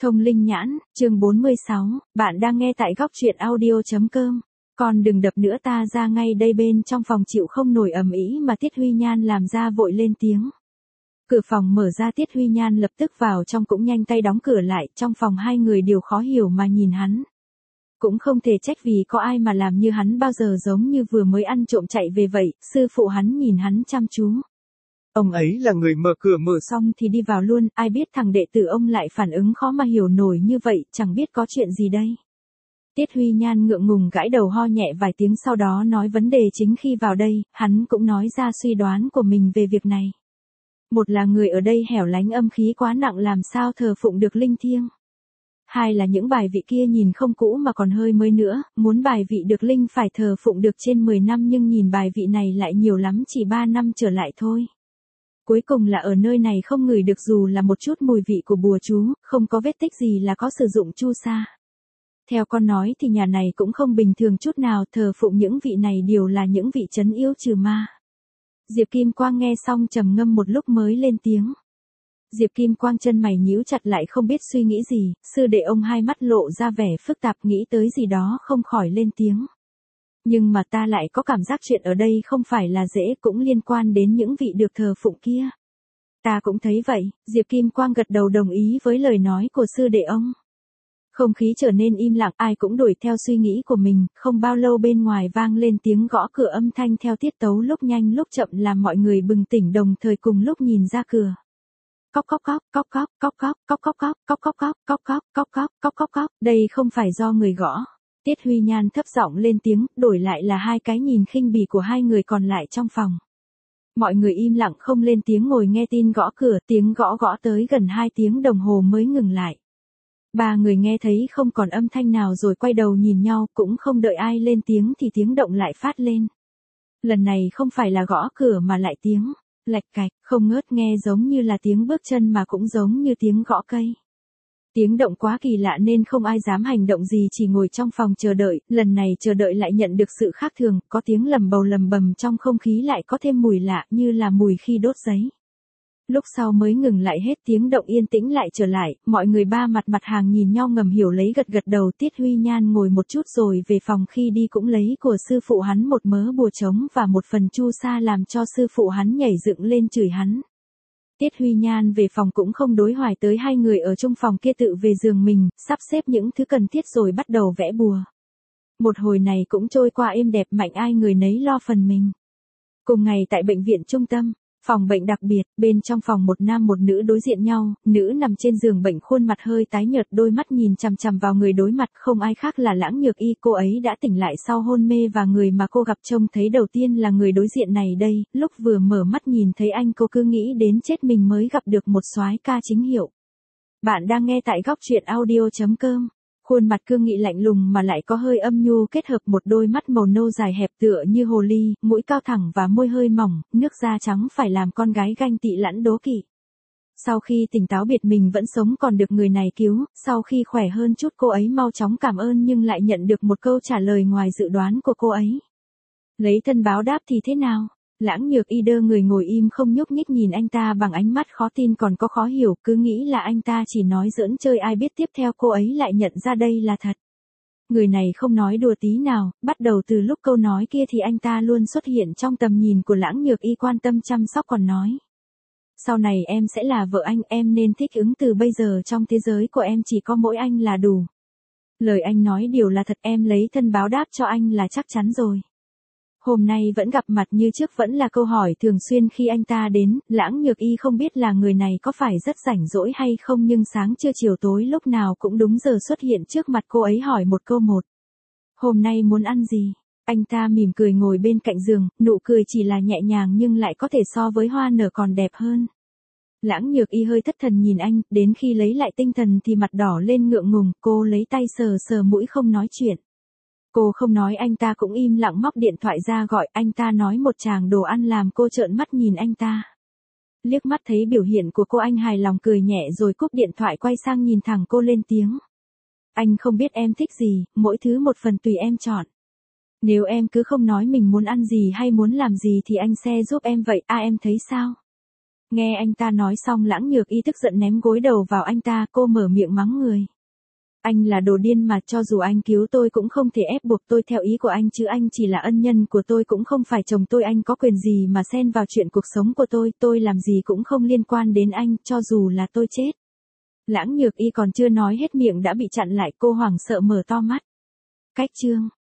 Thông linh nhãn, chương 46, bạn đang nghe tại góc truyện audio.com. Con đừng đập nữa, ta ra ngay đây. Bên trong phòng chịu không nổi ầm ĩ mà Tiết Huy Nhan làm ra vội lên tiếng. Cửa phòng mở ra, Tiết Huy Nhan lập tức vào trong cũng nhanh tay đóng cửa lại. Trong phòng hai người đều khó hiểu mà nhìn hắn. Cũng không thể trách vì có ai mà làm như hắn bao giờ, giống như vừa mới ăn trộm chạy về vậy. Sư phụ hắn nhìn hắn chăm chú. Ông ấy là người mở cửa mở xong thì đi vào luôn, ai biết thằng đệ tử ông lại phản ứng khó mà hiểu nổi như vậy, chẳng biết có chuyện gì đây. Tiết Huy Nhan ngượng ngùng gãi đầu, ho nhẹ vài tiếng, sau đó nói vấn đề chính khi vào đây. Hắn cũng nói ra suy đoán của mình về việc này. Một là người ở đây hẻo lánh, âm khí quá nặng, làm sao thờ phụng được linh thiêng. Hai là những bài vị kia nhìn không cũ mà còn hơi mới nữa, muốn bài vị được linh phải thờ phụng được trên 10 năm, nhưng nhìn bài vị này lại nhiều lắm chỉ 3 năm trở lại thôi. Cuối cùng là ở nơi này không ngửi được dù là một chút mùi vị của bùa chú, không có vết tích gì là có sử dụng chu sa. Theo con nói thì nhà này cũng không bình thường chút nào, thờ phụng những vị này đều là những vị trấn yêu trừ ma. Diệp Kim Quang nghe xong trầm ngâm một lúc mới lên tiếng. Diệp Kim Quang chân mày nhíu chặt lại, không biết suy nghĩ gì. Sư đệ ông hai mắt lộ ra vẻ phức tạp, nghĩ tới gì đó không khỏi lên tiếng. Nhưng mà ta lại có cảm giác chuyện ở đây không phải là dễ, cũng liên quan đến những vị được thờ phụng kia. Ta cũng thấy vậy. Diệp Kim Quang gật đầu đồng ý với lời nói của sư đệ ông. Không khí trở nên im lặng, ai cũng đuổi theo suy nghĩ của mình. Không bao lâu bên ngoài vang lên tiếng gõ cửa, âm thanh theo tiết tấu lúc nhanh lúc chậm làm mọi người bừng tỉnh, đồng thời cùng lúc nhìn ra cửa. Cóc cóc cóc, cóc cóc, cóc cóc, cóc cóc cóc, cóc cóc cóc, cóc cóc, cóc cóc, cóc cóc cóc. Đây không phải do người gõ. Tiết Huy Nhan thấp giọng lên tiếng, đổi lại là hai cái nhìn khinh bỉ của hai người còn lại trong phòng. Mọi người im lặng không lên tiếng, ngồi nghe tin gõ cửa. Tiếng gõ gõ tới gần 2 tiếng đồng hồ mới ngừng lại. Ba người nghe thấy không còn âm thanh nào rồi quay đầu nhìn nhau, cũng không đợi ai lên tiếng thì tiếng động lại phát lên. Lần này không phải là gõ cửa mà lại tiếng lạch cạch, không ngớt, nghe giống như là tiếng bước chân mà cũng giống như tiếng gõ cây. Tiếng động quá kỳ lạ nên không ai dám hành động gì, chỉ ngồi trong phòng chờ đợi. Lần này chờ đợi lại nhận được sự khác thường, có tiếng lầm bầu lầm bầm trong không khí, lại có thêm mùi lạ như là mùi khi đốt giấy. Lúc sau mới ngừng lại hết, tiếng động yên tĩnh lại trở lại, mọi người ba mặt mặt hàng nhìn nhau ngầm hiểu lấy, gật gật đầu. Tiết Huy Nhan ngồi một chút rồi về phòng, khi đi cũng lấy của sư phụ hắn một mớ bùa trống và một phần chu sa, làm cho sư phụ hắn nhảy dựng lên chửi hắn. Tiết Huy Nhan về phòng cũng không đối hoài tới hai người ở trong phòng kia, tự về giường mình, sắp xếp những thứ cần thiết rồi bắt đầu vẽ bùa. Một hồi này cũng trôi qua êm đẹp, mạnh ai người nấy lo phần mình. Cùng ngày tại bệnh viện trung tâm, phòng bệnh đặc biệt, bên trong phòng một nam một nữ đối diện nhau, nữ nằm trên giường bệnh, khuôn mặt hơi tái nhợt, đôi mắt nhìn chằm chằm vào người đối mặt, không ai khác là Lãng Nhược Y. Cô ấy đã tỉnh lại sau hôn mê và người mà cô gặp trông thấy đầu tiên là người đối diện này đây. Lúc vừa mở mắt nhìn thấy anh, cô cứ nghĩ đến chết mình mới gặp được một soái ca chính hiệu. Bạn đang nghe tại góc truyện audio.com. Khuôn mặt cương nghị lạnh lùng mà lại có hơi âm nhu, kết hợp một đôi mắt màu nâu dài hẹp tựa như hồ ly, mũi cao thẳng và môi hơi mỏng, nước da trắng phải làm con gái ganh tị lẫn đố kỵ. Sau khi tỉnh táo biết mình vẫn sống còn được người này cứu, sau khi khỏe hơn chút cô ấy mau chóng cảm ơn, nhưng lại nhận được một câu trả lời ngoài dự đoán của cô ấy. Lấy thân báo đáp thì thế nào? Lãng Nhược Y đơ người ngồi im không nhúc nhích, nhìn anh ta bằng ánh mắt khó tin còn có khó hiểu, cứ nghĩ là anh ta chỉ nói giỡn chơi, ai biết tiếp theo cô ấy lại nhận ra đây là thật. Người này không nói đùa tí nào, bắt đầu từ lúc câu nói kia thì anh ta luôn xuất hiện trong tầm nhìn của Lãng Nhược Y, quan tâm chăm sóc, còn nói. Sau này em sẽ là vợ anh, em nên thích ứng, từ bây giờ trong thế giới của em chỉ có mỗi anh là đủ. Lời anh nói đều là thật, em lấy thân báo đáp cho anh là chắc chắn rồi. Hôm nay vẫn gặp mặt như trước vẫn là câu hỏi thường xuyên khi anh ta đến. Lãng Nhược Y không biết là người này có phải rất rảnh rỗi hay không, nhưng sáng trưa chiều tối lúc nào cũng đúng giờ xuất hiện trước mặt cô ấy, hỏi một câu một. Hôm nay muốn ăn gì? Anh ta mỉm cười ngồi bên cạnh giường, nụ cười chỉ là nhẹ nhàng nhưng lại có thể so với hoa nở còn đẹp hơn. Lãng Nhược Y hơi thất thần nhìn anh, đến khi lấy lại tinh thần thì mặt đỏ lên ngượng ngùng, cô lấy tay sờ sờ mũi không nói chuyện. Cô không nói, anh ta cũng im lặng móc điện thoại ra gọi. Anh ta nói một tràng đồ ăn làm cô trợn mắt nhìn anh ta. Liếc mắt thấy biểu hiện của cô, anh hài lòng cười nhẹ rồi cúp điện thoại, quay sang nhìn thẳng cô lên tiếng. Anh không biết em thích gì, mỗi thứ một phần tùy em chọn. Nếu em cứ không nói mình muốn ăn gì hay muốn làm gì thì anh sẽ giúp em vậy, em thấy sao? Nghe anh ta nói xong Lãng Nhược Y tức giận ném gối đầu vào anh ta, cô mở miệng mắng người. Anh là đồ điên mà, cho dù anh cứu tôi cũng không thể ép buộc tôi theo ý của anh chứ, anh chỉ là ân nhân của tôi cũng không phải chồng tôi, anh có quyền gì mà xen vào chuyện cuộc sống của tôi làm gì cũng không liên quan đến anh, cho dù là tôi chết. Lãng Nhược Y còn chưa nói hết miệng đã bị chặn lại, cô hoảng sợ mở to mắt. Cách chương